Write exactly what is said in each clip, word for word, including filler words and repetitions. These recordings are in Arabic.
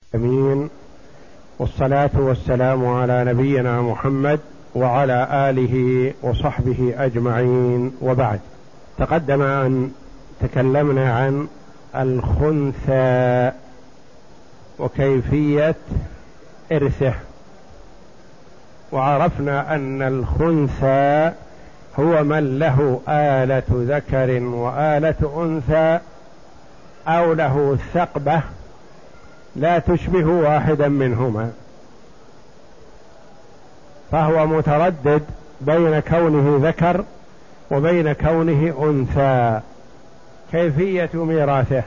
امين. والصلاة والسلام على نبينا محمد وعلى آله وصحبه أجمعين، وبعد. تقدم أن تكلمنا عن الخنثى وكيفية إرثه، وعرفنا أن الخنثى هو من له آلة ذكر وآلة أنثى، أو له ثقبة لا تشبه واحدا منهما، فهو متردد بين كونه ذكر وبين كونه أنثى. كيفية ميراثه؟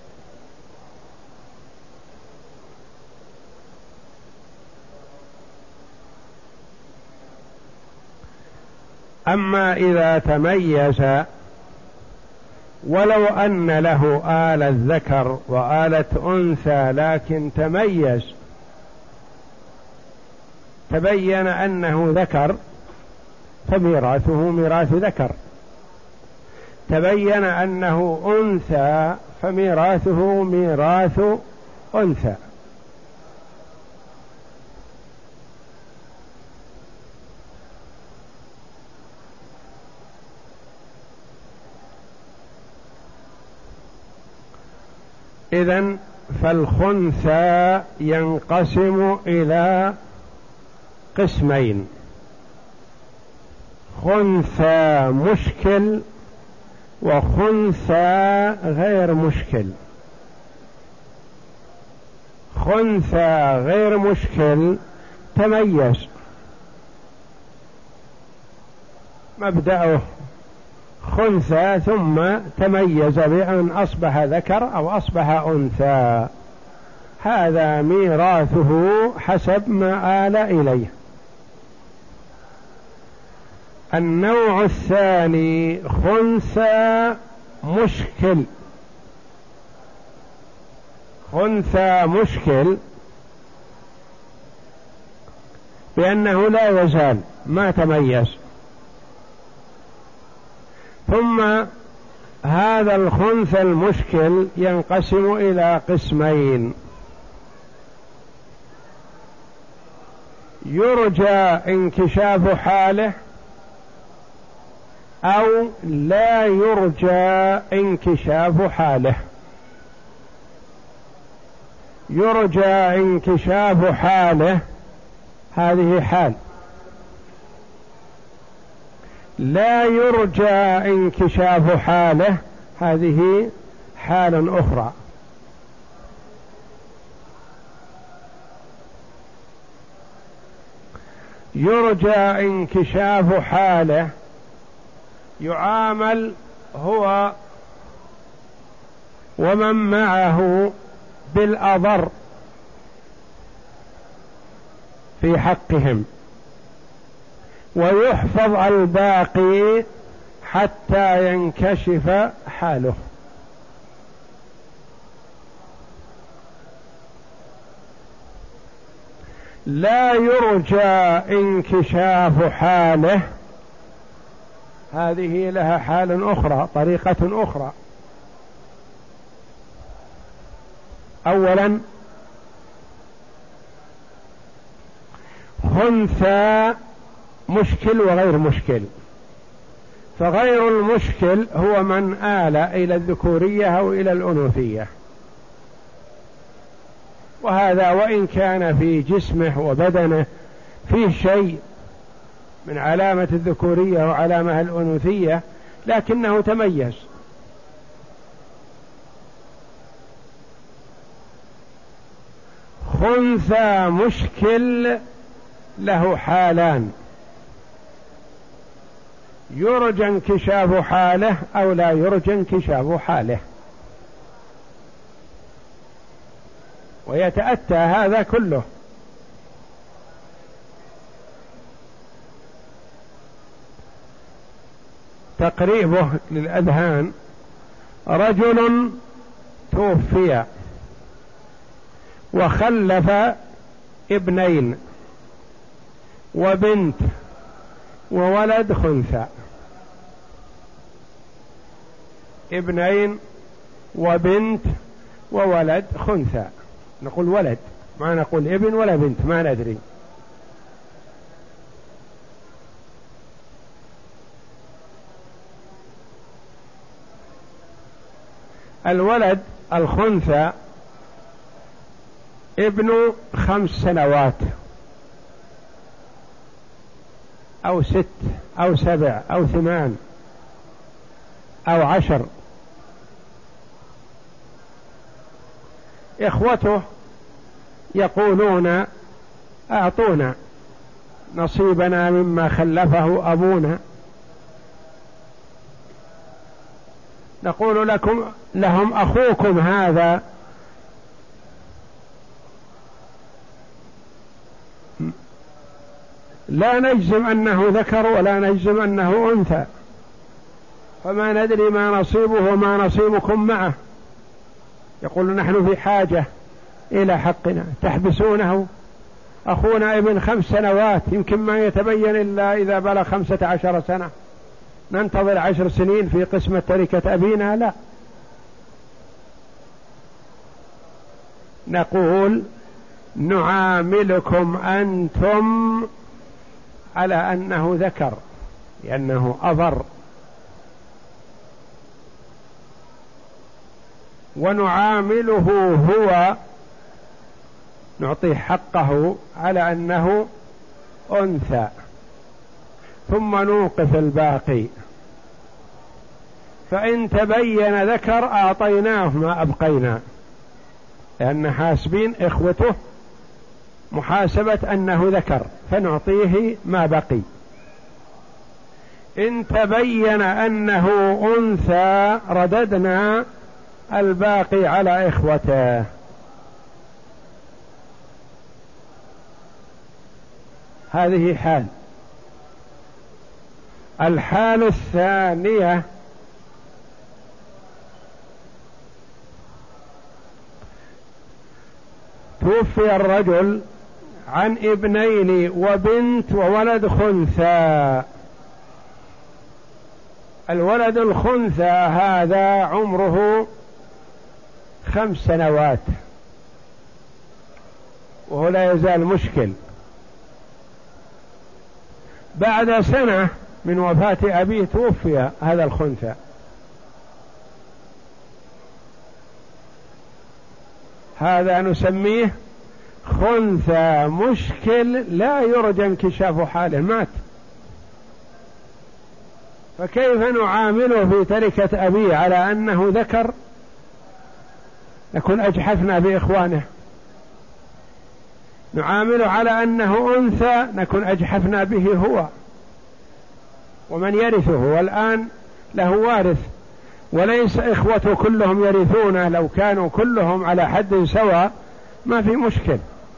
أما إذا تميز ولو أن له آلة ذكر وآلة أنثى، لكن تميز تبين أنه ذكر فميراثه ميراث ذكر، تبين أنه أنثى فميراثه ميراث أنثى. إذن فالخنثى ينقسم إلى قسمين: خنثى مشكل وخنثى غير مشكل. خنثى غير مشكل تميز، مبدأه خنثى ثم تميز بأن أصبح ذكر أو أصبح أنثى، هذا ميراثه حسب ما آل إليه. النوع الثاني خنثى مشكل. خنثى مشكل بأنه لا يزال ما تميز، ثم هذا الخنثى المشكل ينقسم إلى قسمين: يرجى انكشاف حاله أو لا يرجى انكشاف حاله. يرجى انكشاف حاله هذه حال، لا يرجى انكشاف حاله هذه حال أخرى. يرجى انكشاف حاله يعامل هو ومن معه بالأضر في حقهم، ويحفظ الباقي حتى ينكشف حاله. لا يرجى انكشاف حاله هذه لها حال أخرى، طريقة أخرى. أولا خنثى مشكل وغير مشكل. فغير المشكل هو من آل إلى الذكورية أو إلى الأنوثية، وهذا وإن كان في جسمه وبدنه فيه شيء من علامة الذكورية وعلامة الأنوثية، لكنه تميز. خنثى مشكل له حالان: يرجى انكشاف حاله أو لا يرجى انكشاف حاله، ويتأتى هذا كله. تقريبه للأذهان: رجل توفي وخلف ابنين وبنت وولد خنثى. ابنين وبنت وولد خنثى، نقول ولد، ما نقول ابن ولا بنت، ما ندري. الولد الخنثى ابن خمس سنوات أو ست أو سبع أو ثمان أو عشر، إخوته يقولون أعطونا نصيبنا مما خلفه أبونا، نقول لكم لهم أخوكم هذا لا نجزم أنه ذكر ولا نجزم أنه أنثى، فما ندري ما نصيبه وما نصيبكم معه. يقول نحن في حاجة إلى حقنا، تحبسونه؟ أخونا ابن خمس سنوات يمكن ما يتبين إلا إذا بلغ خمسة عشر سنة، ننتظر عشر سنين في قسمة تركة أبينا؟ لا، نقول نعاملكم أنتم على أنه ذكر لأنه أضر، ونعامله هو نعطيه حقه على أنه أنثى، ثم نوقف الباقي، فإن تبين ذكر أعطيناه ما أبقينا، لأن حاسبين إخوته محاسبة أنه ذكر فنعطيه ما بقي. إن تبين أنه أنثى رددنا الباقي على إخوته. هذه حال. الحال الثانية توفي الرجل عن ابنين وبنت وولد خنثى. الولد الخنثى هذا عمره خمس سنوات وهو لا يزال مشكل. بعد سنة من وفاة أبيه توفي هذا الخنثى. هذا نسميه خنثى مشكل لا يرجى انكشاف حاله، مات. فكيف نعامله في تركة أبيه على أنه ذكر؟ نكون أجحفنا بإخوانه. نعامله على أنه أنثى نكون أجحفنا به هو ومن يرثه، والآن له وارث وليس إخوته كلهم يرثونه. لو كانوا كلهم على حد سواء ما في مشكل.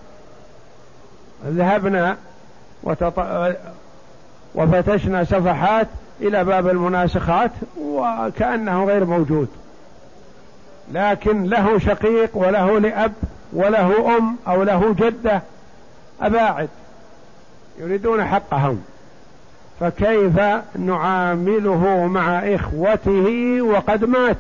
ذهبنا وتط... وفتشنا صفحات إلى باب المناسخات وكأنه غير موجود، لكن له شقيق وله لأب وله أم أو له جدة أباعد يريدون حقهم، فكيف نعامله مع إخوته وقد مات؟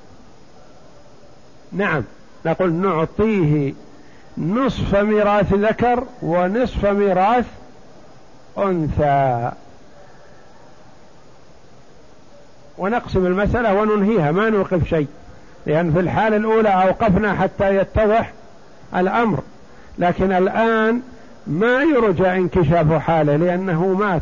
نعم، نقول نعطيه نصف ميراث ذكر ونصف ميراث أنثى، ونقسم المسألة وننهيها، ما نوقف شيء، لأن في الحالة الأولى أوقفنا حتى يتضح الأمر، لكن الآن ما يرجى انكشاف حاله لأنه مات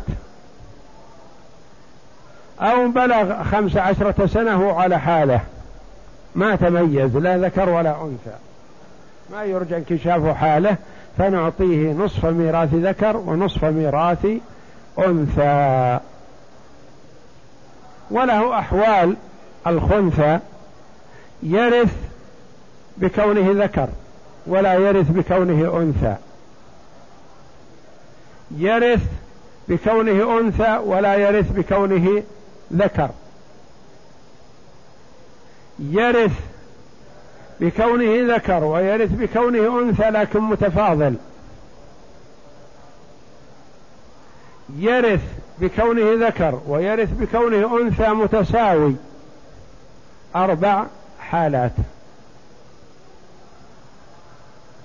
أو بلغ خمس عشرة سنة على حاله ما تميز لا ذكر ولا أنثى، ما يرجى انكشاف حاله، فنعطيه نصف ميراث ذكر ونصف ميراث أنثى. وله أحوال الخنثى، يرث بكونه ذكر ولا يرث بكونه أنثى، يرث بكونه أنثى ولا يرث بكونه ذكر، يرث بكونه ذكر ويرث بكونه أنثى لكن متفاضل، يرث بكونه ذكر ويرث بكونه أنثى متساوي. أربع حالات.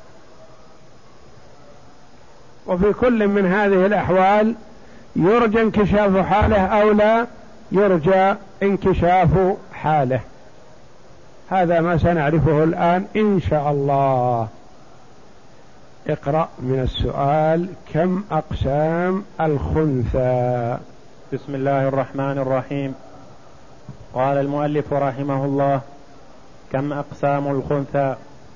وفي كل من هذه الأحوال يرجى انكشاف حاله أو لا يرجى انكشاف حاله. هذا ما سنعرفه الآن إن شاء الله. اقرأ من السؤال: كم أقسام الخنثى؟ بسم الله الرحمن الرحيم. قال المؤلف رحمه الله: كم أقسام الخنثى؟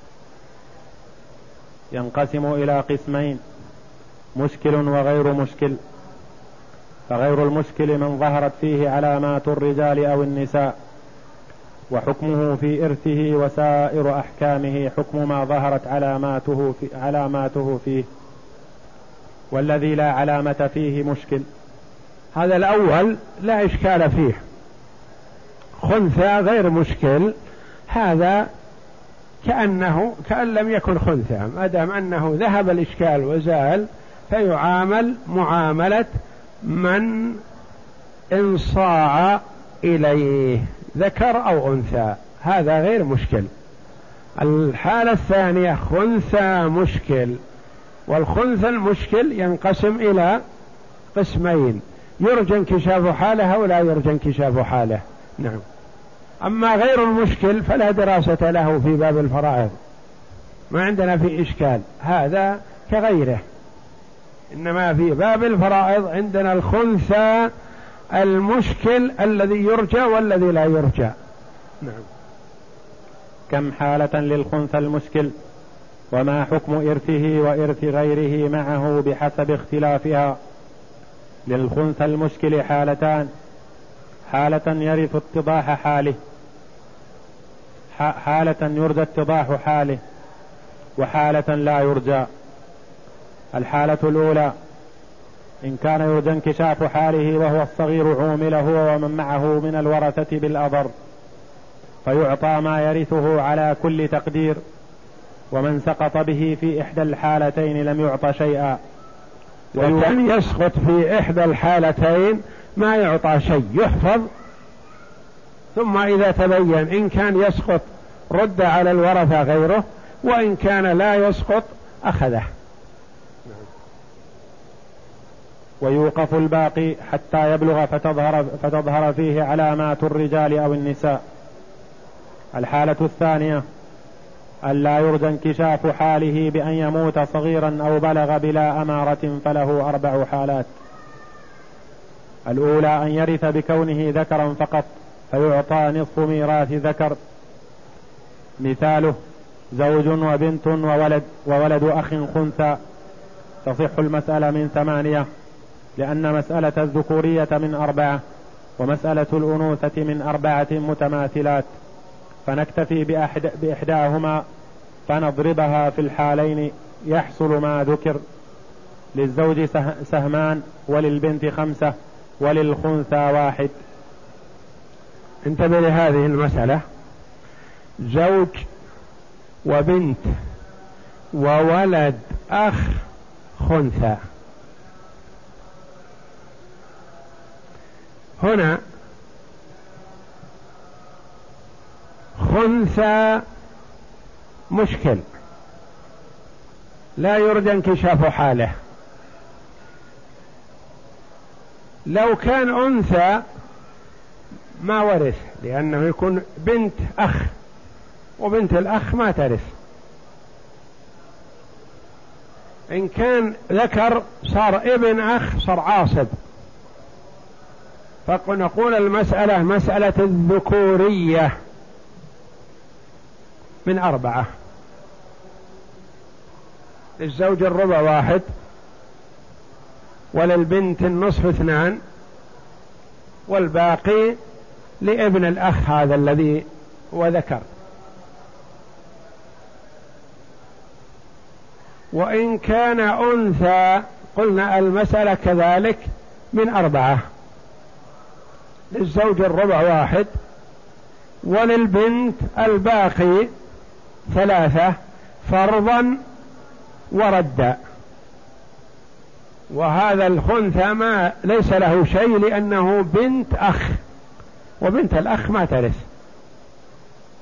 ينقسم إلى قسمين: مشكل وغير مشكل. فغير المشكل من ظهرت فيه علامات الرجال أو النساء، وحكمه في إرثه وسائر أحكامه حكم ما ظهرت علاماته, في علاماته فيه. والذي لا علامة فيه مشكل. هذا الأول لا إشكال فيه. خنثى غير مشكل هذا كأنه كأن لم يكن خنثى، ما دام أنه ذهب الإشكال وزال فيعامل معاملة من انصاع إليه ذكر أو أنثى، هذا غير مشكل. الحالة الثانية خنثى مشكل، والخنثى المشكل ينقسم إلى قسمين: يرجى انكشاف حاله ولا يرجى انكشاف حاله. نعم. أما غير المشكل فلا دراسة له في باب الفرائض، ما عندنا في إشكال، هذا كغيره. إنما في باب الفرائض عندنا الخنثى المشكل الذي يرجى والذي لا يرجى. نعم. كم حالة للخنثى المشكل؟ وما حكم إرثه وإرث غيره معه بحسب اختلافها. للخنثى المشكل حالتان: حالة يرث اتضاح حاله، حالة يرجى اتضاح حاله، وحالة لا يرجى. الحالة الأولى: إن كان يرجى انكشاف حاله وهو الصغير عومل هو ومن معه من الورثة بالأضر، فيعطى ما يرثه على كل تقدير، ومن سقط به في إحدى الحالتين لم يعطى شيئا. وكان يسقط في إحدى الحالتين ما يعطى شيء، يحفظ، ثم إذا تبين إن كان يسقط رد على الورثة غيره، وإن كان لا يسقط أخذه. ويوقف الباقي حتى يبلغ فتظهر, فتظهر فيه علامات الرجال أو النساء. الحالة الثانية: ألا يرجى انكشاف حاله بأن يموت صغيرا أو بلغ بلا أمارة، فله أربع حالات. الأولى: أن يرث بكونه ذكرا فقط فيعطى نصف ميراث ذكر. مثاله: زوج وبنت وولد وولد أخ خنثى، تصح المسألة من ثمانية، لأن مسألة الذكورية من أربعة ومسألة الأنوثة من أربعة متماثلات، فنكتفي بأحد بإحداهما فنضربها في الحالين يحصل ما ذكر. للزوج سهمان، وللبنت خمسة، وللخنثى واحد. انتبه لهذه المسألة: زوج وبنت وولد أخ خنثى. هنا خنثى مشكل لا يرجى انكشاف حاله. لو كان أنثى ما ورث، لأنه يكون بنت أخ، وبنت الأخ ما ترث. إن كان ذكر صار ابن أخ صار عاصب، فنقول المسألة مسألة الذكورية من أربعة. للزوج الربع واحد، وللبنت النصف اثنان، والباقي لابن الأخ هذا الذي هو ذكر. وإن كان أنثى قلنا المسألة كذلك من أربعة. للزوج الربع واحد، وللبنت الباقي ثلاثة فرضا وردا. وهذا الخنثى ما ليس له شيء لأنه بنت أخ، وبنت الأخ ما ترث.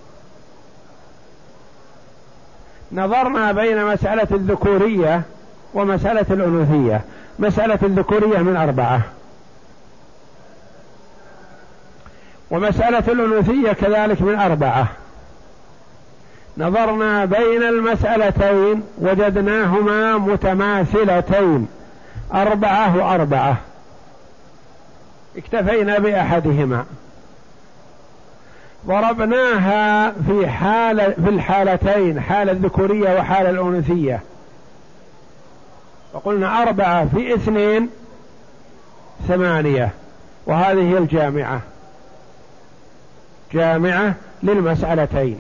نظرنا بين مسألة الذكورية ومسألة الأنوثية. مسألة الذكورية من أربعة، ومسألة الأنوثية كذلك من أربعة. نظرنا بين المسألتين وجدناهما متماثلتين، أربعة وأربعة، اكتفينا بأحدهما. ضربناها في حالة في الحالتين، حال الذكورية وحال الأنوثية، وقلنا أربعة في اثنين ثمانية، وهذه هي الجامعة، جامعة للمسألتين.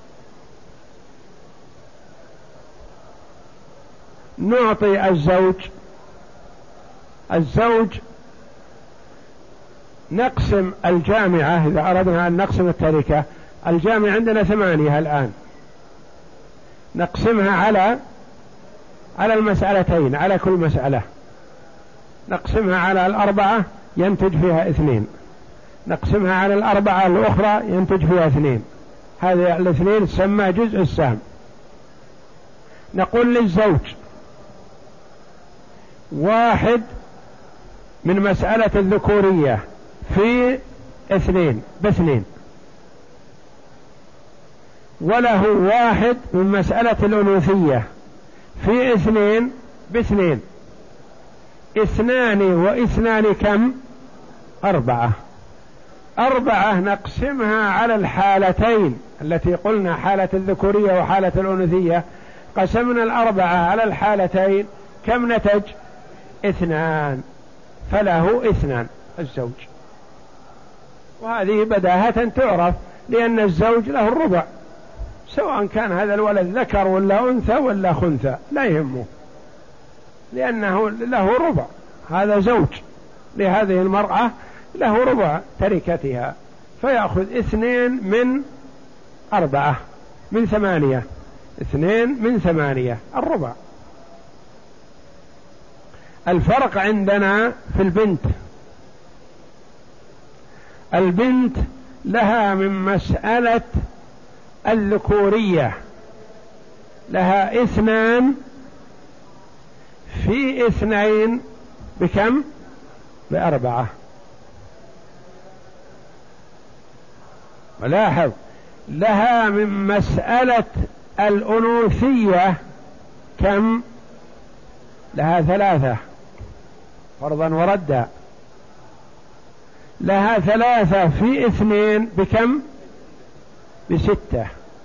نعطي الزوج الزوج نقسم الجامعة إذا أردنا أن نقسم التركة. الجامعة عندنا ثمانية الآن، نقسمها على على المسألتين، على كل مسألة نقسمها على الأربعة ينتج فيها اثنين، نقسمها على الأربعة الأخرى ينتج فيها اثنين، هذه الاثنين تسمى جزء السهم. نقول للزوج واحد من مسألة الذكورية في اثنين باثنين، وله واحد من مسألة الأنوثية في اثنين باثنين، اثنان واثنان كم؟ أربعة. أربعة نقسمها على الحالتين التي قلنا حالة الذكورية وحالة الأنوثية، قسمنا الأربعة على الحالتين، كم نتج؟ اثنان، فله اثنان الزوج. وهذه بداهة تعرف، لأن الزوج له الربع، سواء كان هذا الولد ذكر ولا أنثى ولا خنثى لا يهمه، لأنه له ربع، هذا زوج لهذه المرأة له ربع تركتها، فيأخذ اثنين من أربعة من ثمانية، اثنين من ثمانية الربع. الفرق عندنا في البنت، البنت لها من مسألة الذكورية لها اثنان في اثنين بكم؟ بأربعة. ولاحظ لها من مسألة الأنوثية كم؟ لها ثلاثة فرضا وردا، لها ثلاثة في اثنين بكم؟ بستة.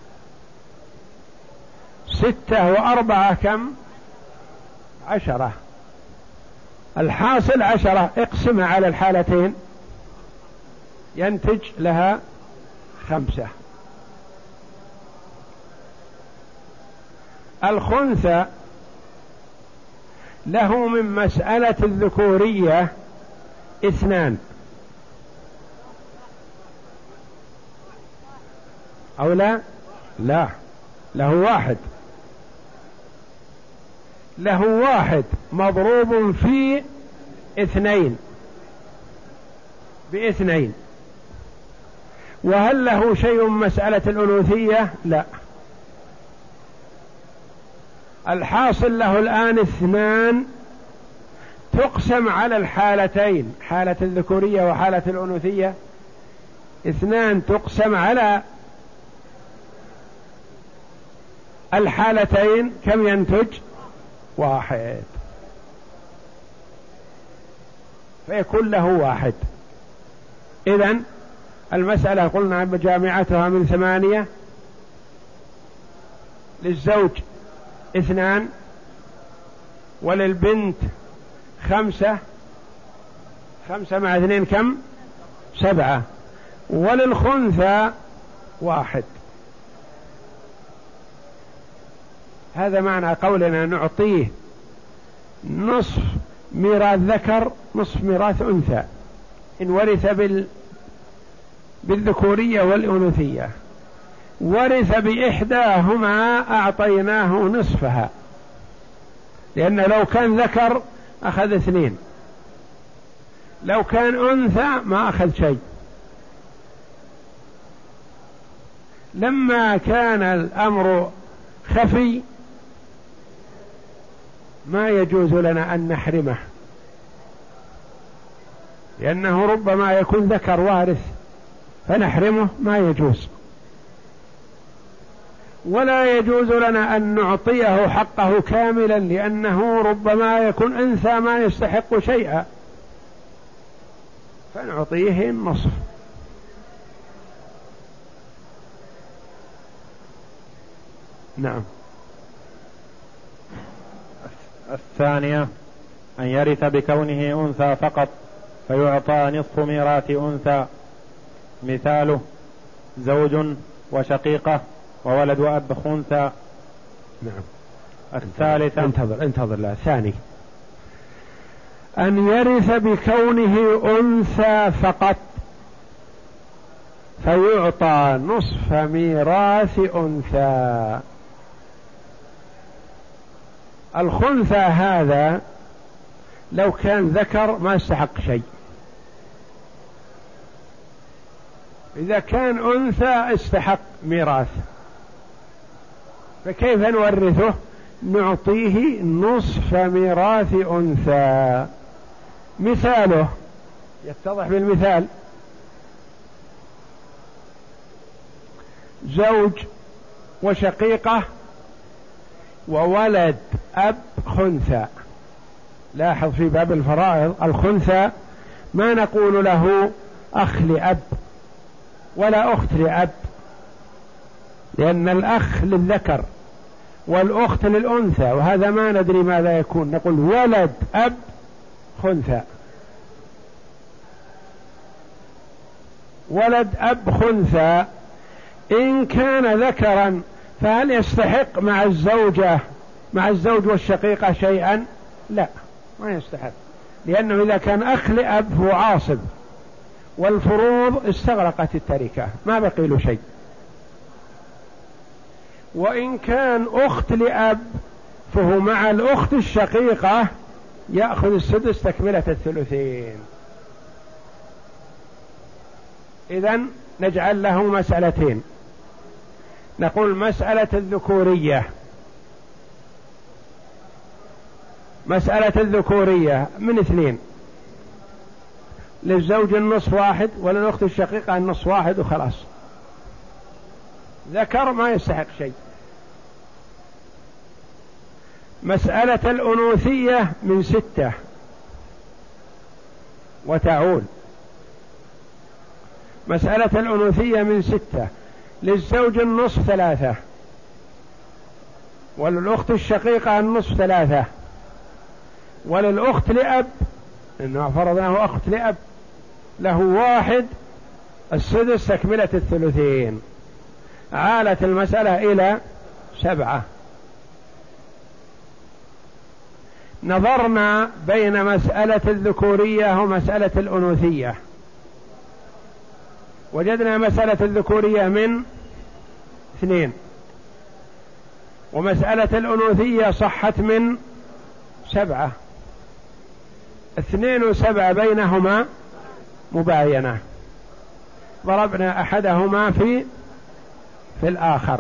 ستة وأربعة كم؟ عشرة. الحاصل عشرة، اقسمها على الحالتين ينتج لها خمسة. الخنثى له من مسألة الذكورية اثنان أو لا؟ لا، له واحد، له واحد مضروب في اثنين باثنين. وهل له شيء من مسألة الأنوثية؟ لا. الحاصل له الآن اثنان تقسم على الحالتين، حالة الذكورية وحالة الأنوثية، اثنان تقسم على الحالتين، كم ينتج؟ واحد، فيكون له واحد. إذن المسألة قلنا جامعتها من ثمانية، للزوج اثنان، وللبنت خمسة، خمسة مع اثنين كم؟ سبعة، وللخنثى واحد. هذا معنى قولنا نعطيه نصف ميراث ذكر نصف ميراث أنثى إن ورث بال بالذكورية والأنوثية، ورث بإحداهما أعطيناه نصفها، لأن لو كان ذكر أخذ اثنين، لو كان أنثى ما أخذ شيء. لما كان الأمر خفي ما يجوز لنا أن نحرمه، لأنه ربما يكون ذكر وارث فنحرمه، ما يجوز. ولا يجوز لنا أن نعطيه حقه كاملا، لأنه ربما يكون أنثى ما يستحق شيئا، فنعطيه النصف. نعم. الثانية أن يرث بكونه أنثى فقط فيعطى نصف ميراث أنثى، مثاله زوج وشقيقة وولد أب خنثى. نعم. الثالثة انتظر انتظر لا ثاني أن يرث بكونه أنثى فقط فيعطى نصف ميراث أنثى. الخنثى هذا لو كان ذكر ما استحق شيء، إذا كان أنثى استحق ميراث، فكيف نورثه؟ نعطيه نصف ميراث أنثى. مثاله يتضح بالمثال: زوج وشقيقة وولد أب خنثى. لاحظ في باب الفرائض الخنثى ما نقول له أخ لأب ولا أخت لأب، لأن الأخ للذكر والأخت للأنثى، وهذا ما ندري ماذا يكون، نقول ولد أب خنثى. ولد أب خنثى إن كان ذكرا فهل يستحق مع الزوجة مع الزوج والشقيقة شيئا؟ لا، ما يستحق، لأنه إذا كان أخ لأب هو عاصب، والفروض استغرقت التركة ما بقي له شيء. وإن كان أخت لأب فهو مع الأخت الشقيقة يأخذ السدس تكملة الثلثين. إذن نجعل له مسألتين، نقول مسألة الذكورية. مسألة الذكورية من اثنين: للزوج النصف واحد وللأخت الشقيقة النصف واحد وخلاص، ذكر ما يستحق شيء. مسألة الأنوثية من ستة وتعول. مسألة الأنوثية من ستة: للزوج النصف ثلاثة، وللأخت الشقيقة النصف ثلاثة، وللأخت لأب إنه فرضناه أخت لأب له واحد السدس تكملة الثلثين. عالت المسألة إلى سبعة. نظرنا بين مسألة الذكورية ومسألة الأنوثية، وجدنا مسألة الذكورية من اثنين، ومسألة الأنوثية صحت من سبعة. اثنين وسبعة بينهما مباينة، ضربنا أحدهما في في الآخر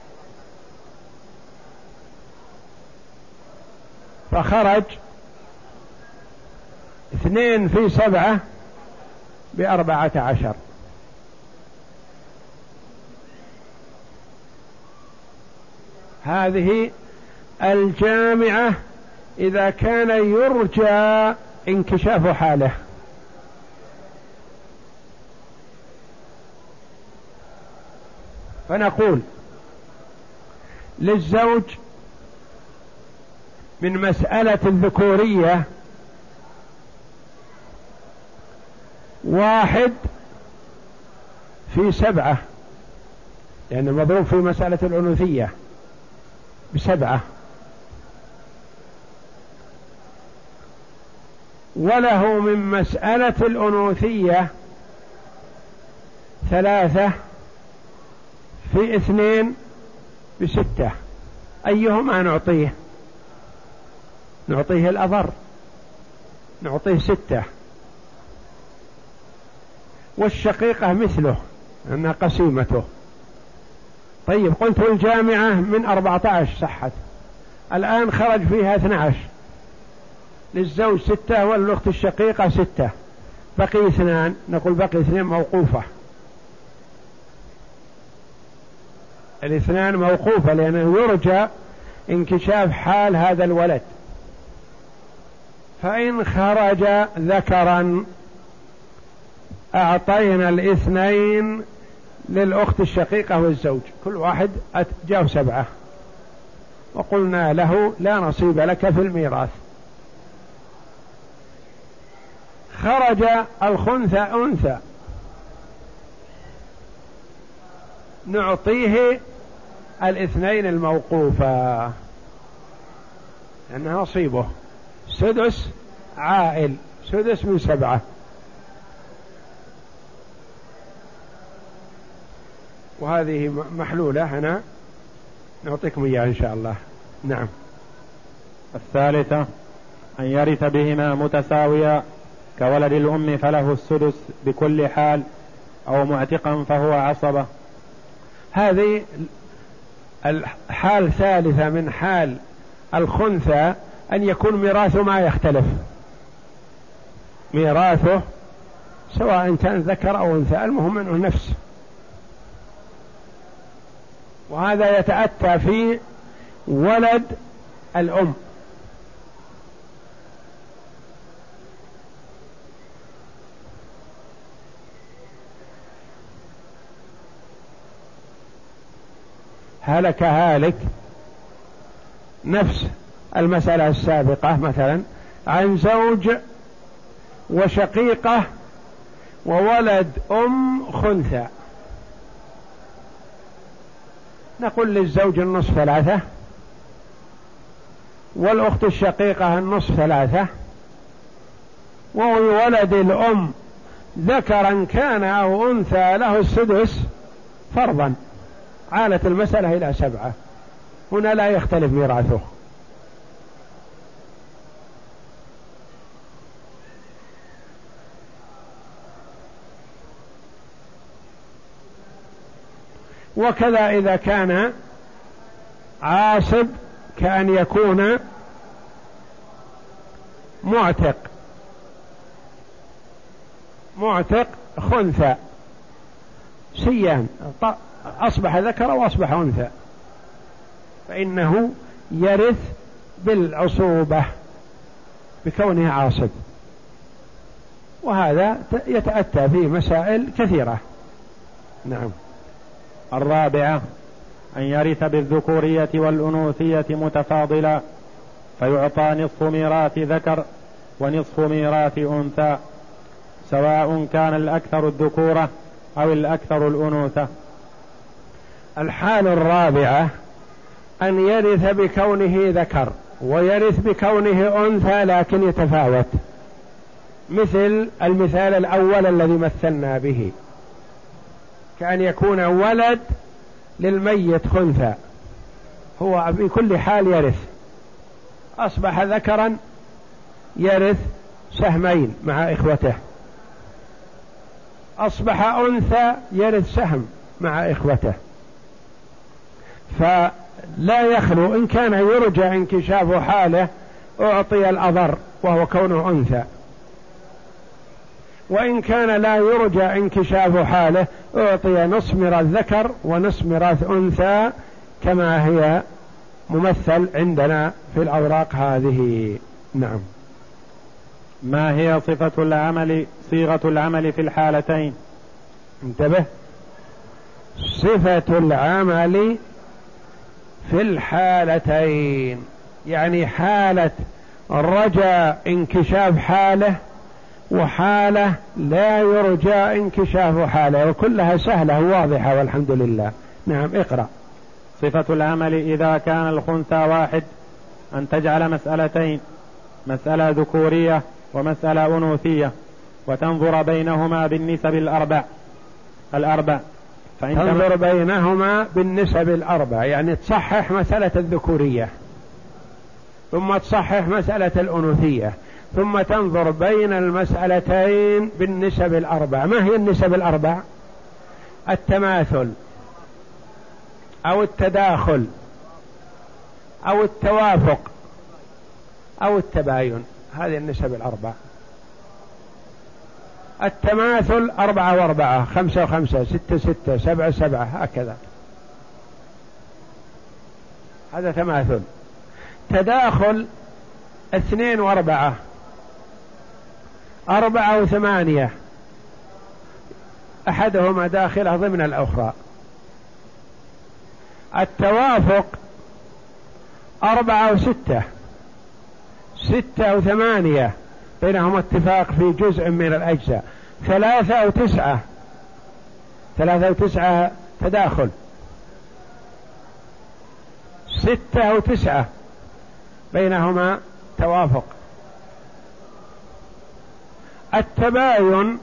فخرج اثنين في سبعة بأربعة عشر. هذه الجامعة إذا كان يرجى انكشاف حاله. فنقول للزوج من مسألة الذكورية واحد في سبعة، لأن يعني مضروب في مسألة الأنوثية بسبعة، وله من مسألة الأنوثية ثلاثة في اثنين بستة. أيهما نعطيه؟ نعطيه الأضر، نعطيه ستة. والشقيقة مثله أنها قسيمته. طيب قلت الجامعة من أربعة عشر صحت، الآن خرج فيها اثنى عشر، للزوج ستة والأخت الشقيقة ستة، بقي اثنان، نقول بقي اثنين موقوفة، الاثنان موقوفة لأنه يرجى انكشاف حال هذا الولد. فإن خرج ذكرا أعطينا الاثنين للأخت الشقيقة والزوج، كل واحد جاء سبعة، وقلنا له لا نصيب لك في الميراث. خرج الخنثى أنثى نعطيه الاثنين الموقوفة، لأنه نصيبه سدس عائل، سدس من سبعة. وهذه محلولة هنا نعطيكم إياها إن شاء الله. نعم. الثالثة أن يرث بهما متساويا كولد الأم فله السدس بكل حال، أو معتقا فهو عصبة. هذه الحال ثالثة من حال الخنثى، أن يكون ميراثه ما يختلف، ميراثه سواء كان ذكر أو أنثى، المهم أنه نفس. وهذا يتأتى في ولد الأم. هلك هالك، نفس المسألة السابقة، مثلا عن زوج وشقيقة وولد أم خنثى، نقول للزوج النصف ثلاثة، والأخت الشقيقة النصف ثلاثة، وولد الأم ذكرا كان أو أنثى له السدس فرضا، عالت المسألة إلى سبعة، هنا لا يختلف ميراثه. وكذا إذا كان عاصب كأن يكون معتق، معتق خنثى سيان، أصبح ذكر وأصبح أنثى، فإنه يرث بالعصوبة بكونه عاصب. وهذا يتأتى فيه مسائل كثيرة. نعم. الرابعة أن يرث بالذكورية والأنوثية متفاضلا، فيعطى نصف ميراث ذكر ونصف ميراث أنثى، سواء كان الأكثر الذكورة أو الأكثر الأنوثة. الحال الرابعة أن يرث بكونه ذكر ويرث بكونه أنثى لكن يتفاوت، مثل المثال الأول الذي مثلنا به، كأن يكون ولد للميت خنثى، هو بكل حال يرث، أصبح ذكرا يرث سهمين مع إخوته، أصبح أنثى يرث سهم مع إخوته. فلا يخلو، إن كان يرجى انكشاف حاله أعطي الأضر وهو كونه أنثى، وإن كان لا يرجى انكشاف حاله أعطي نصف ميراث ذكر ونصف ميراث أنثى، كما هي ممثل عندنا في الأوراق هذه. نعم. ما هي صفة العمل، صيغة العمل في الحالتين؟ انتبه، صفة العمل في الحالتين، يعني حالة رجاء انكشاف حاله وحالة لا يرجى انكشاف حاله، وكلها سهلة وواضحة والحمد لله. نعم. اقرأ. صفة العمل إذا كان الخنثى واحد أن تجعل مسألتين، مسألة ذكورية ومسألة أنوثية، وتنظر بينهما بالنسب الأربع الأربع فإن تنظر بينهما بالنسب الأربع، يعني تصحح مسألة الذكورية ثم تصحح مسألة الأنوثية، ثم تنظر بين المسألتين بالنسب الأربع. ما هي النسب الأربع؟ التماثل أو التداخل أو التوافق أو التباين، هذه النسب الأربع. التماثل أربعة وأربعة، خمسة وخمسة، ستة ستة، سبعة سبعة، هكذا، هذا تماثل. تداخل اثنين وأربعة، أربعة وثمانية، أحدهما داخله ضمن الأخرى. التوافق أربعة وستة، ستة وثمانية بينهما اتفاق في جزء من الأجزاء. ثلاثة وتسعة، ثلاثة وتسعة تداخل. ستة وتسعة بينهما توافق. التباين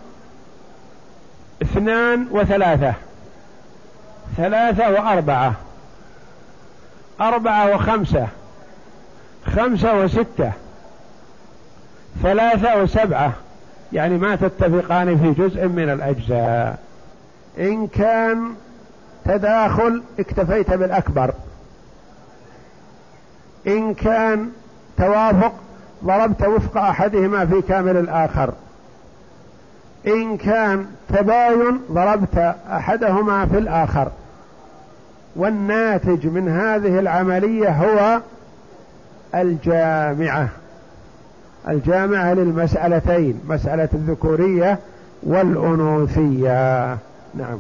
اثنان وثلاثة، ثلاثة وأربعة، أربعة وخمسة، خمسة وستة، ثلاثة وسبعة، يعني ما تتفقان في جزء من الأجزاء. إن كان تداخل اكتفيت بالأكبر، إن كان توافق ضربت وفق أحدهما في كامل الآخر، إن كان تباين ضربت أحدهما في الآخر. والناتج من هذه العملية هو الجامعة، الجامعة للمسألتين، مسألة الذكورية والأنوثية. نعم.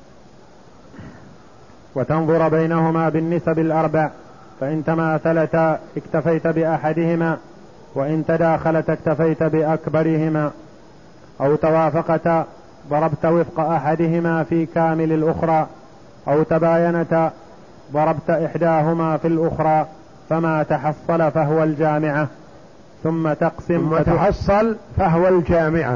وتنظر بينهما بالنسب الأربع، فإن تماثلتا اكتفيت بأحدهما، وإن تداخلتا اكتفيت بأكبرهما، أو توافقتا ضربت وفق أحدهما في كامل الأخرى، أو تباينتا ضربت إحداهما في الأخرى، فما تحصل فهو الجامعة. ثم تقسم. ثم تحصل فهو الجامعة.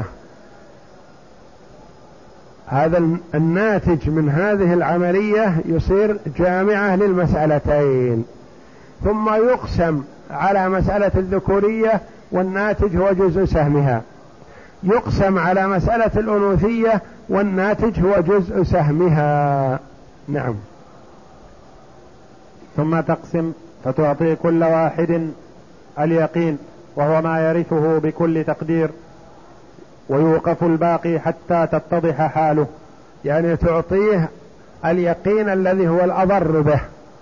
هذا الناتج من هذه العملية يصير جامعة للمسألتين. ثم يقسم على مسألة الذكورية والناتج هو جزء سهمها، يقسم على مسألة الأنوثية والناتج هو جزء سهمها. نعم. ثم تقسم فتعطي كل واحد اليقين، وهو ما يرثه بكل تقدير، ويوقف الباقي حتى تتضح حاله. يعني تعطيه اليقين الذي هو الأضر به،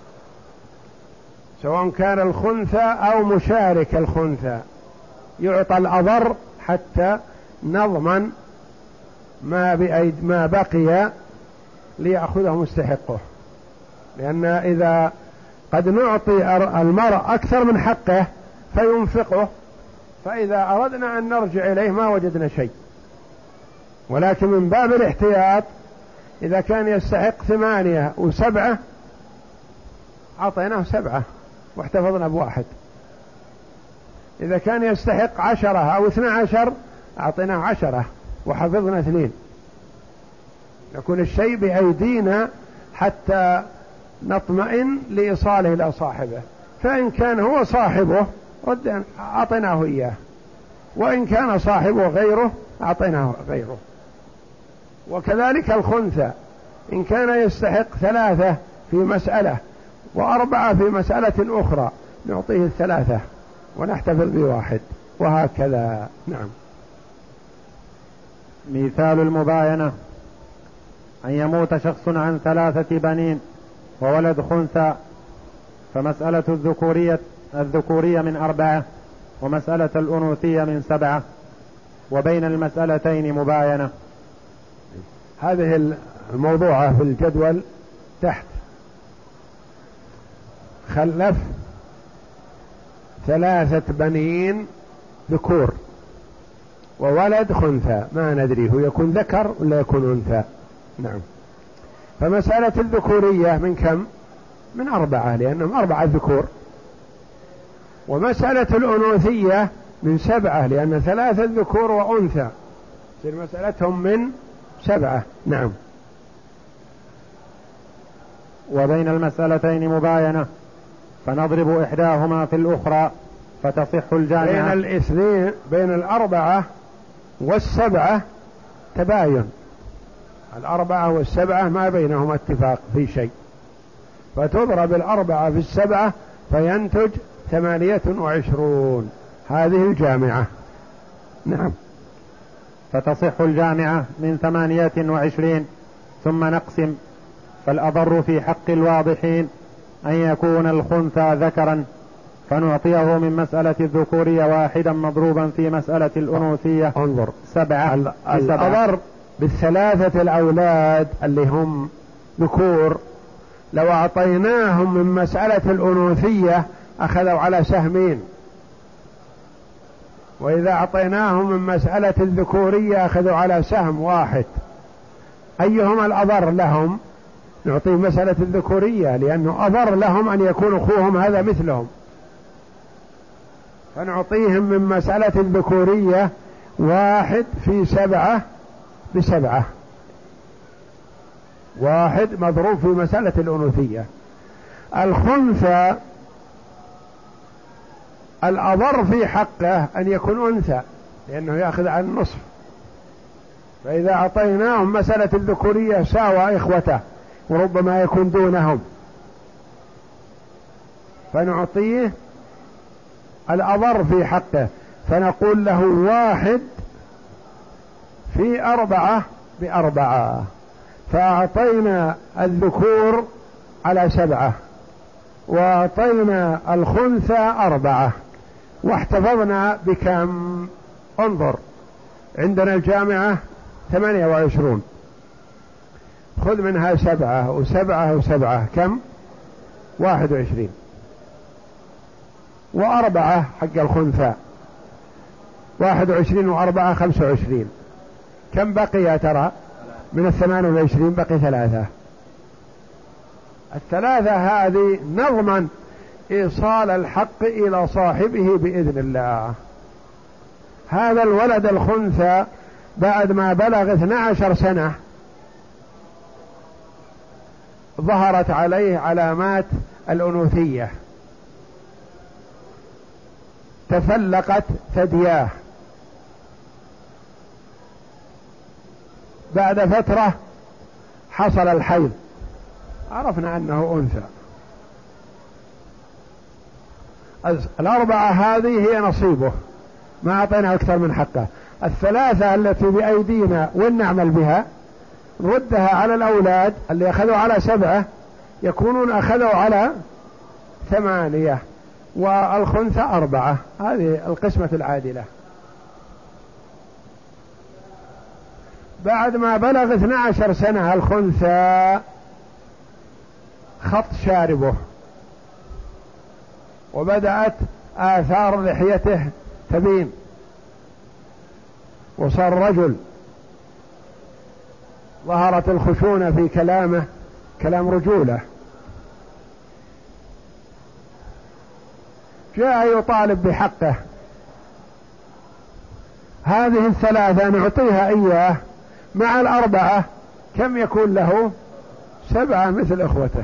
سواء كان الخنثى أو مشارك الخنثى، يعطى الأضر حتى نضمن ما بأيد ما بقي ليأخذه مستحقه. لأن إذا قد نعطي المرء أكثر من حقه فينفقه، فإذا أردنا أن نرجع إليه ما وجدنا شيء. ولكن من باب الاحتياط إذا كان يستحق ثمانية وسبعة أعطيناه سبعة واحتفظنا بواحد، إذا كان يستحق عشرة أو اثنى عشر أعطيناه عشرة وحفظنا اثنين. يكون الشيء بأيدينا حتى نطمئن لإيصاله إلى صاحبه. فإن كان هو صاحبه أعطيناه إياه، وإن كان صاحبه غيره أعطيناه غيره. وكذلك الخنثى إن كان يستحق ثلاثة في مسألة وأربعة في مسألة أخرى نعطيه الثلاثة ونحتفظ بواحد، وهكذا. نعم. مثال المباينة: أن يموت شخص عن ثلاثة بنين وولد خنثى، فمسألة الذكورية الذكورية من أربعة، ومسألة الأنوثية من سبعة، وبين المسألتين مباينة. هذه الموضوعة في الجدول تحت: خلف ثلاثة بنين ذكور وولد خنثى، ما ندري هو يكون ذكر ولا يكون أنثى. نعم. فمسألة الذكورية من كم؟ من أربعة، لأنهم أربعة ذكور. ومسألة الأنوثية من سبعة، لأن ثلاثة ذكور وأنثى، تصير مسألتهم من سبعة. نعم. وبين المسألتين مباينة، فنضرب إحداهما في الأخرى فتصح الجامعة. بين الاثنين، بين الأربعة والسبعة تباين، الأربعة والسبعة ما بينهما اتفاق في شيء، فتضرب الأربعة في السبعة فينتج ثمانية وعشرون، هذه الجامعة. نعم. فتصح الجامعة من ثمانية وعشرين. ثم نقسم. فالأضر في حق الواضحين أن يكون الخنثى ذكرا، فنعطيه من مسألة الذكورية واحدا مضروبا في مسألة الأنوثية. انظر سبعة. الأضر بالثلاثة الأولاد اللي هم ذكور لو أعطيناهم من مسألة الأنوثية أخذوا على سهمين، وإذا أعطيناهم من مسألة الذكورية أخذوا على سهم واحد. أيهما الأضر لهم؟ نعطيه مسألة الذكورية، لأنه أضر لهم أن يكون أخوهم هذا مثلهم، فنعطيهم من مسألة الذكورية واحد في سبعة بسبعة، واحد مضروب في مسألة الأنوثية. الخنثى الأضر في حقه أن يكون أنثى، لأنه يأخذ عن النصف، فإذا أعطيناهم مسألة الذكورية ساوى إخوته وربما يكون دونهم، فنعطيه الأضر في حقه، فنقول له واحد في أربعة بأربعة، فأعطينا الذكور على سبعة وأعطينا الخنثى أربعة، واحتفظنا بكم؟ انظر، عندنا الجامعة ثمانية وعشرون، خذ منها سبعة وسبعة وسبعة، كم؟ واحد وعشرين، وأربعة حق الخنثى، واحد وعشرين وأربعة خمسة وعشرين، كم بقي يا ترى؟ من الثمانية والعشرين بقي ثلاثة. الثلاثة هذه نضمن إيصال الحق إلى صاحبه بإذن الله. هذا الولد الخنثى بعد ما بلغ اثنى عشر سنة ظهرت عليه علامات الأنوثية، تفلقت ثدياه، بعد فترة حصل الحيض، عرفنا أنه أنثى. الأربعة هذه هي نصيبه، ما أعطينا أكثر من حقه. الثلاثة التي بأيدينا وين نعمل بها؟ نردها على الأولاد اللي أخذوا على سبعة، يكونون أخذوا على ثمانية، والخنثى أربعة. هذه القسمة العادلة. بعد ما بلغ اثنى عشر سنة الخنثى خط شاربه، وبدأت آثار لحيته تبين، وصار رجل، ظهرت الخشونة في كلامه، كلام رجولة. جاء يطالب بحقه. هذه الثلاثة نعطيها إياه مع الأربعة، كم يكون له؟ سبعة مثل إخوته.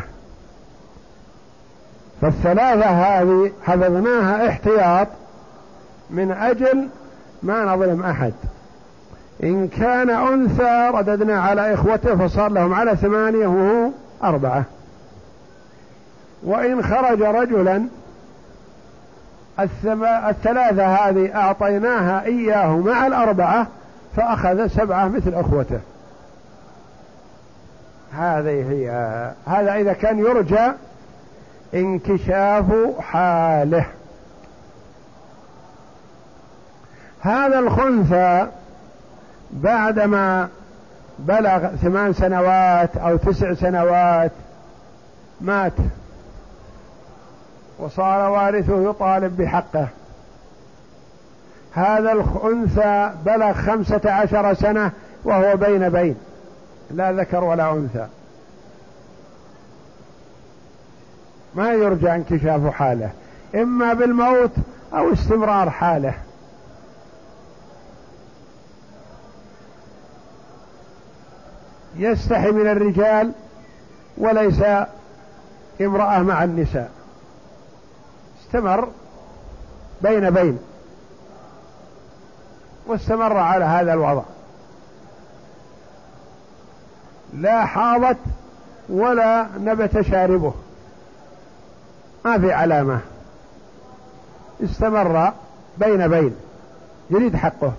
فالثلاثة هذه حفظناها احتياط من أجل ما نظلم أحد. إن كان أنثى رددنا على إخوته فصار لهم على ثمانية وهو أربعة، وإن خرج رجلا الثلاثة هذه أعطيناها إياه مع الأربعة فأخذ سبعة مثل أخوته. هذه هي، هذا إذا كان يرجى انكشاف حاله. هذا الخنثى بعدما بلغ ثمان سنوات أو تسع سنوات مات، وصار وارثه يطالب بحقه. هذا الأنثى بلغ خمسة عشر سنة وهو بين بين، لا ذكر ولا أنثى، ما يرجى انكشاف حاله، إما بالموت أو استمرار حاله. يستحي من الرجال وليس امرأة مع النساء، استمر بين بين واستمر على هذا الوضع، لا حاضت ولا نبت شاربه، ما في علامة، استمر بين بين يريد حقه.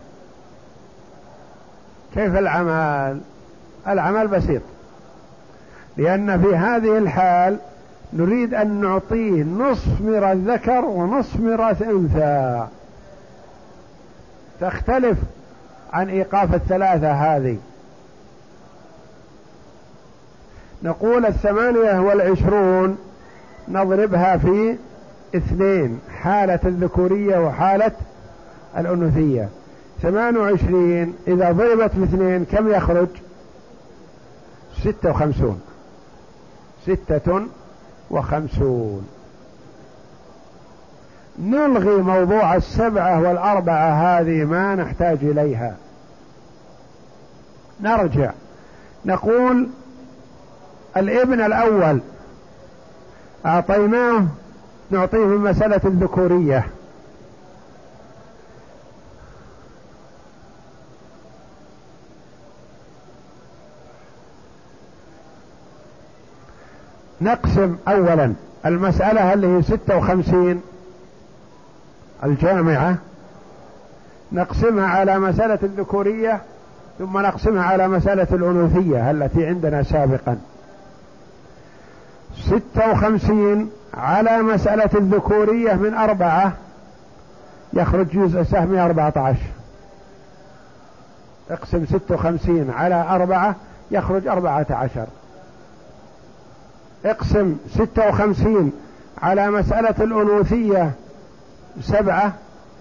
كيف العمل؟ العمل بسيط، لأن في هذه الحال نريد أن نعطيه نصف ميراث ذكر ونصف ميراث أنثى، تختلف عن إيقاف الثلاثة هذه. نقول الثمانية والعشرون نضربها في اثنين، حالة الذكورية وحالة الأنوثية. ثمان وعشرين إذا ضربت في اثنين كم يخرج؟ ستة وخمسون، ستة وخمسون. نلغي موضوع السبعة والأربعة، هذه ما نحتاج إليها. نرجع نقول الابن الأول أعطيناه، نعطيه من مسألة الذكورية، نقسم أولا المسألة اللي هي ستة وخمسين الجامعة، نقسمها على مسألة الذكورية، ثم نقسمها على مسألة الأنوثية التي عندنا سابقا. ستة وخمسين على مسألة الذكورية من أربعة يخرج جزء سهمي أربعة عشر. اقسم ستة وخمسين على أربعة يخرج أربعة عشر. اقسم ستة وخمسين على مسألة الأنوثية سبعة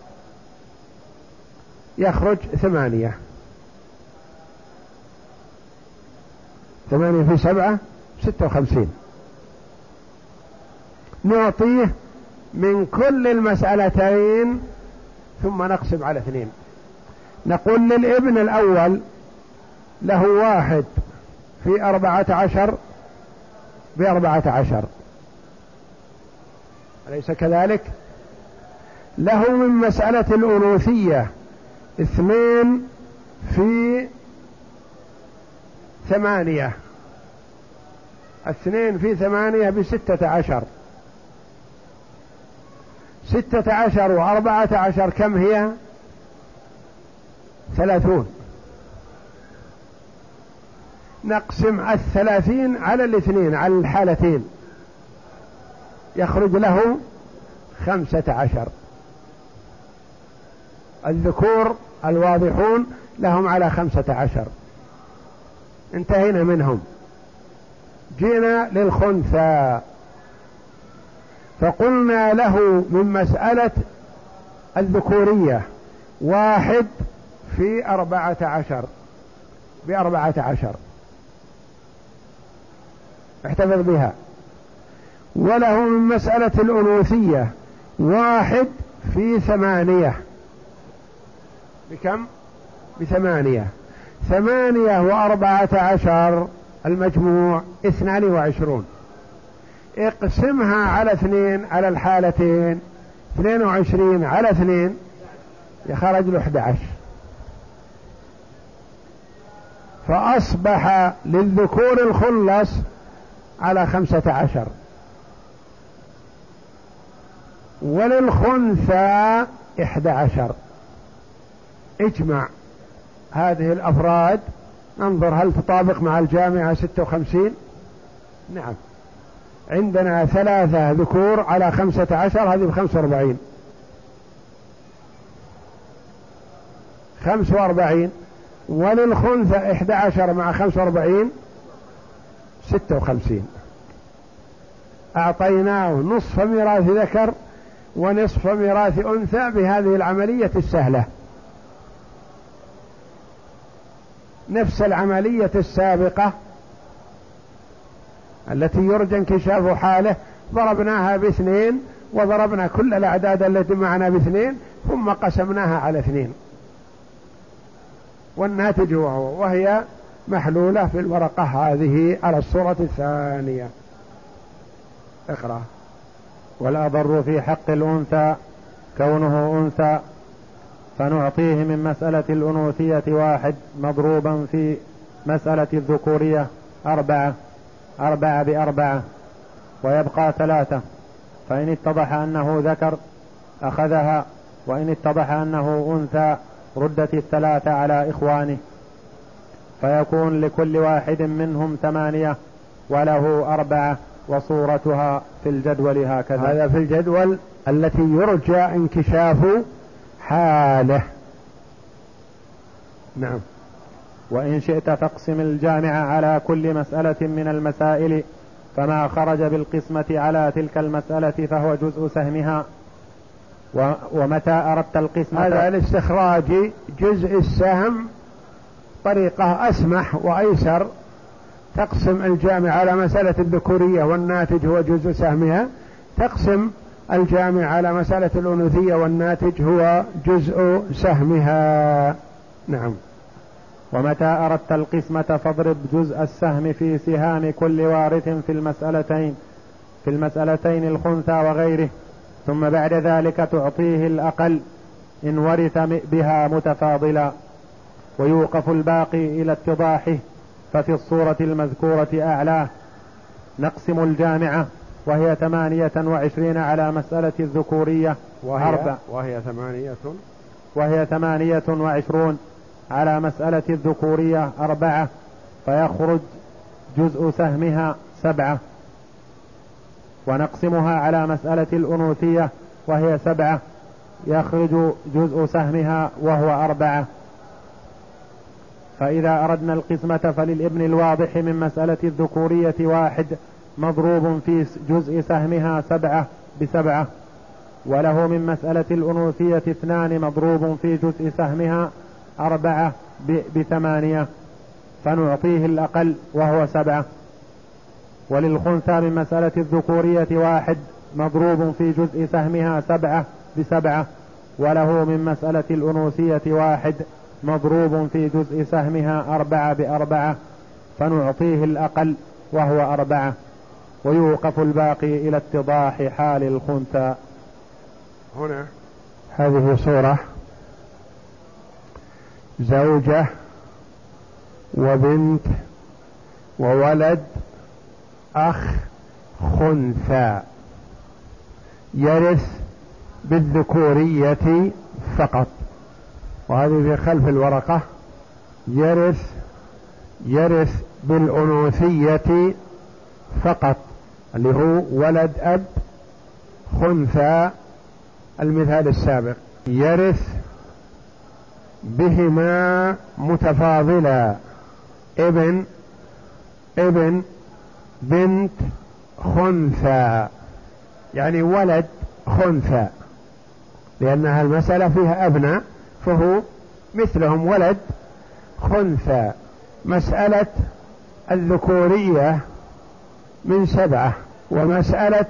يخرج ثمانية. ثمانية في سبعة ستة وخمسين. نعطيه من كل المسألتين ثم نقسم على اثنين. نقول للابن الأول له واحد في أربعة عشر بأربعة عشر، أليس كذلك؟ له من مسألة الأنوثية اثنين في ثمانية، اثنين في ثمانية بستة عشر. ستة عشر وأربعة عشر كم هي؟ ثلاثون. نقسم الثلاثين على الاثنين على الحالتين يخرج له خمسة عشر. الذكور الواضحون لهم على خمسة عشر، انتهينا منهم. جينا للخنثى فقلنا له من مسألة الذكورية واحد في أربعة عشر بأربعة عشر، احتفظ بها. وله من مسألة الأنوثية واحد في ثمانية بكم؟ بثمانية. ثمانية وأربعة عشر المجموع اثنان وعشرون. اقسمها على اثنين على الحالتين، اثنين وعشرين على اثنين يخرج له احد عشر. فأصبح للذكور الخلص على خمسة عشر وللخنثى احد عشر. اجمع هذه الأفراد، ننظر هل تطابق مع الجامعة ستة وخمسين. نعم، عندنا ثلاثة ذكور على خمسة عشر، هذه بخمسة واربعين. خمسة واربعين. وللخنثى احد عشر مع خمسة واربعين ستة وخمسين. أعطيناه نصف ميراث ذكر ونصف ميراث أنثى بهذه العملية السهلة، نفس العملية السابقة التي يرجى انكشاف حاله. ضربناها باثنين وضربنا كل الأعداد التي معنا باثنين ثم قسمناها على اثنين، والناتج وهو وهي محلولة في الورقة هذه على الصورة الثانية. اقرأ. والأضر في حق الأنثى كونه أنثى، فنعطيه من مسألة الأنوثية واحد مضروبا في مسألة الذكورية أربعة، أربعة بأربعة، ويبقى ثلاثة. فإن اتضح أنه ذكر أخذها وإن اتضح أنه أنثى ردت الثلاثة على إخوانه، فيكون لكل واحد منهم ثمانية وله أربعة، وصورتها في الجدول هكذا. هذا في الجدول التي يرجى انكشاف حاله. نعم. وإن شئت فاقسم الجامع على كل مسألة من المسائل، فما خرج بالقسمة على تلك المسألة فهو جزء سهمها. ومتى أردت القسمة، هذا الاستخراج جزء السهم طريقة أسمح وأيسر. تقسم الجامع على مسألة الذكورية والناتج هو جزء سهمها، تقسم الجامع على مسألة الأنوثية والناتج هو جزء سهمها. نعم. ومتى أردت القسمة فاضرب جزء السهم في سهام كل وارث في المسألتين في المسألتين الخنثى وغيره، ثم بعد ذلك تعطيه الأقل إن ورث بها متفاضلا، ويوقف الباقي إلى اتضاحه. ففي الصورة المذكورة أعلاه نقسم الجامعة وهي ثمانية وعشرين على مسألة الذكورية وهي, أربع وهي ثمانية وهي ثمانية وعشرون على مسألة الذكورية أربعة، فيخرج جزء سهمها سبعة. ونقسمها على مسألة الأنوثية وهي سبعة، يخرج جزء سهمها وهو أربعة. فإذا أردنا القسمة فللابن الواضح من مسألة الذكورية واحد مضروب في جزء سهمها سبعة بسبعة، وله من مسألة الأنوثية اثنان مضروب في جزء سهمها أربعة بثمانية، فنعطيه الأقل وهو سبعة. وللخنثى من مسألة الذكورية واحد مضروب في جزء سهمها سبعة بسبعة، وله من مسألة الأنوثية واحد مضروب في جزء سهمها أربعة بأربعة، فنعطيه الأقل وهو أربعة، ويوقف الباقي إلى اتضاح حال الخنثى. هنا هذه صورة زوجة وبنت وولد أخ خنثى يرث بالذكورية فقط، وهذه في خلف الورقة يرث يرث بالأنوثية فقط، اللي هو ولد أب خنثى المثال السابق، يرث بهما متفاضلا، ابن ابن بنت خنثى، يعني ولد خنثى، لأنها المسألة فيها أبناء فهو مثلهم ولد خنثى. مسألة الذكورية من سبعة، ومسألة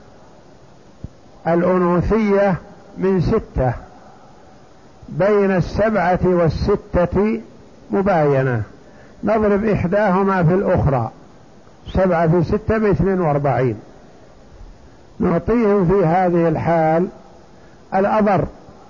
الأنوثية من ستة، بين السبعة والستة مباينة، نضرب إحداهما في الأخرى، سبعة في ستة باثنين واربعين، نعطيهم في هذه الحال الأضر،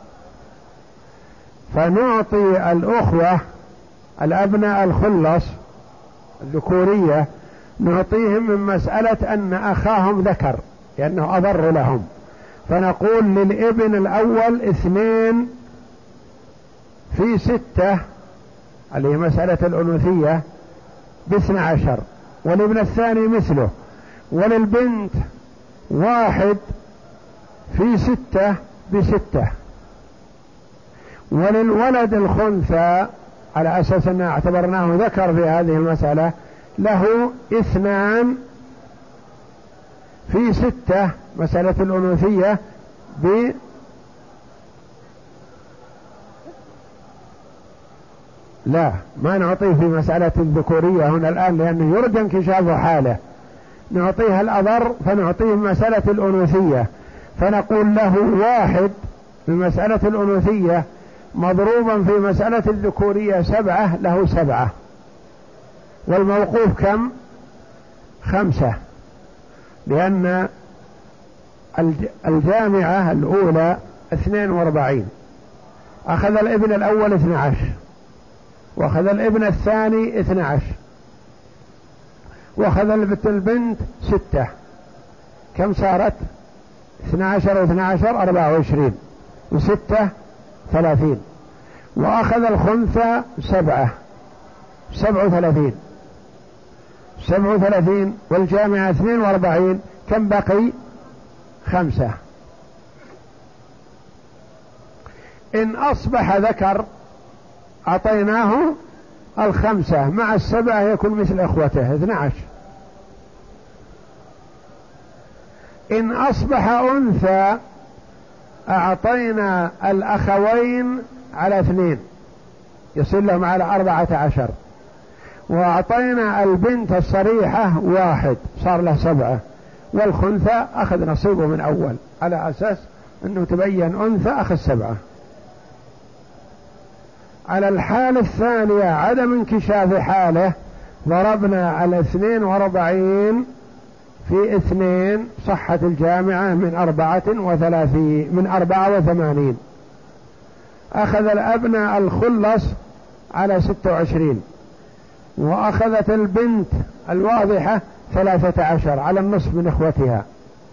فنعطي الأخوة الأبناء الخلص الذكورية نعطيهم من مسألة أن أخاهم ذكر لأنه أضر لهم، فنقول للابن الأول اثنين في ستة اللي هي مسألة الأنوثية باثنى عشر، والابن الثاني مثله، وللبنت واحد في ستة بستة، وللولد الخنثى على أساس أن اعتبرناه ذكر في هذه المسألة له اثنان في ستة، مسألة الأنوثية ب لا ما نعطيه في مسألة الذكورية هنا الآن لأنه يرجى انكشاف حاله، نعطيها الأضر فنعطيه مسألة الأنوثية، فنقول له واحد في مسألة الأنوثية مضروبا في مسألة الذكورية سبعة له سبعة، والموقوف كم؟ خمسة، لأن الجامعة الأولى اثنين واربعين، أخذ الابن الأول اثنى عشر، وأخذ الابن الثاني اثنى عشر، وأخذ البنت ستة، كم صارت؟ اثنى عشر واثنى عشر أربعة وعشرين، وستة ثلاثين، وأخذ الخنثى سبعة، سبع وثلاثين، سبع وثلاثين والجامعة اثنين واربعين، كم بقي؟ خمسة. إن أصبح ذكر أعطيناه الخمسة مع السبعة يكون مثل إخوته اثنى عشر. إن أصبح أنثى أعطينا الأخوين على اثنين يصير لهم على أربعة عشر، وأعطينا البنت الصريحة واحد صار له سبعة، والخنثى أخذ نصيبه من أول على أساس أنه تبين أنثى أخذ سبعة. على الحالة الثانية عدم انكشاف حاله ضربنا على اثنين واربعين في اثنين، صحة الجامعة من أربعة وثلاثين من أربعة وثمانين. أخذ الأبناء الخلص على ستة وعشرين، وأخذت البنت الواضحة ثلاثة عشر على النصف من إخوتها،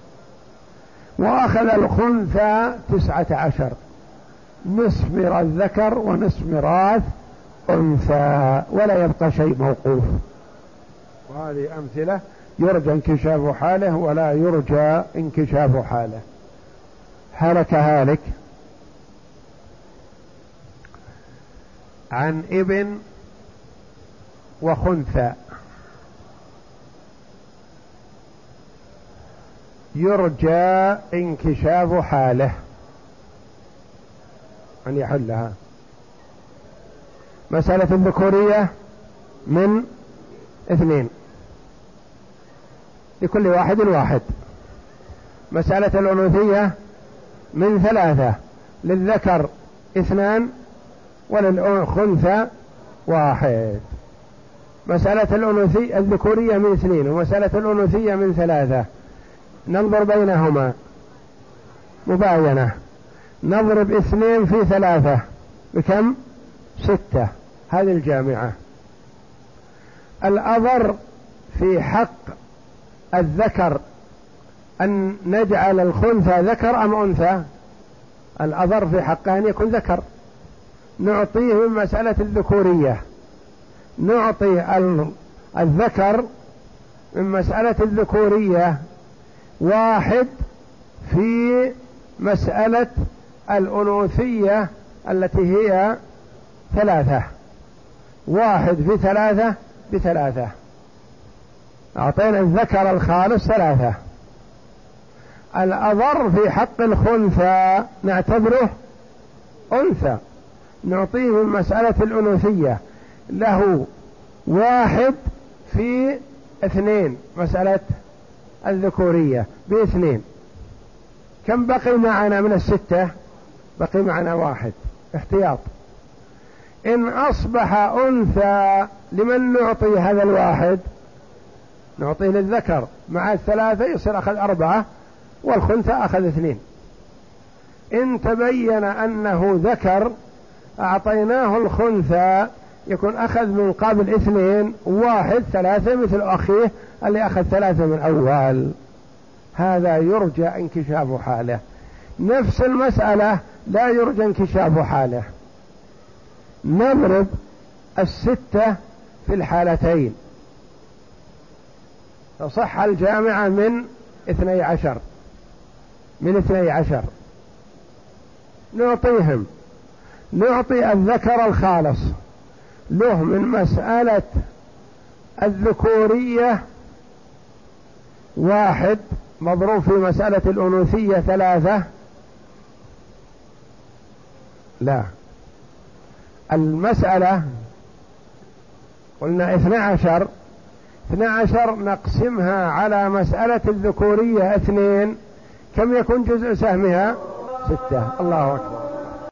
وأخذ الخنثى تسعة عشر، نصف ميراث ذكر ونصف ميراث أنثى، ولا يبقى شيء موقوف. وهذه أمثلة يرجى انكشاف حاله ولا يرجى انكشاف حاله. هلك هالك عن ابن وخنثى يرجى انكشاف حاله أن يحلها. مسألة الذكورية من اثنين لكل واحد واحد. مسألة الأنوثية من ثلاثة، للذكر اثنان وللخنثى واحد. مسألة الأنوثية الذكورية من اثنين ومسألة الأنوثية من ثلاثة، ننظر بينهما مباينة. نضرب اثنين في ثلاثة بكم؟ ستة، هذه الجامعة. الأضر في حق الذكر أن نجعل الخنثى ذكر أم أنثى؟ الأضر في حقه أن يكون ذكر، نعطيه من مسألة الذكورية، نعطي الذكر من مسألة الذكورية واحد في مسألة الأنوثية التي هي ثلاثة، واحد في ثلاثة بثلاثة، أعطينا الذكر الخالص ثلاثة. الأضر في حق الخنثى نعتبره أنثى، نعطيه من مسألة الأنوثية له واحد في اثنين، مسألة الذكورية باثنين. كم بقي معنا من الستة؟ بقي معنا واحد احتياط. إن أصبح أنثى لمن نعطي هذا الواحد؟ نعطيه للذكر مع الثلاثة يصير أخذ أربعة، والخنثى أخذ اثنين. إن تبين أنه ذكر أعطيناه الخنثى يكون أخذ من قبل اثنين، واحد ثلاثة مثل أخيه اللي أخذ ثلاثة من أول. هذا يرجى انكشاف حاله. نفس المسألة لا يرجى انكشاف حاله. نضرب الستة في الحالتين، تصح الجامعة من اثني عشر، من اثني عشر نعطيهم، نعطي الذكر الخالص له من مسألة الذكورية واحد مضروب في مسألة الأنوثية ثلاثة. لا، المسألة قلنا اثنى عشر، اثنى عشر نقسمها على مسألة الذكورية اثنين، كم يكون جزء سهمها؟ ستة. الله أكبر.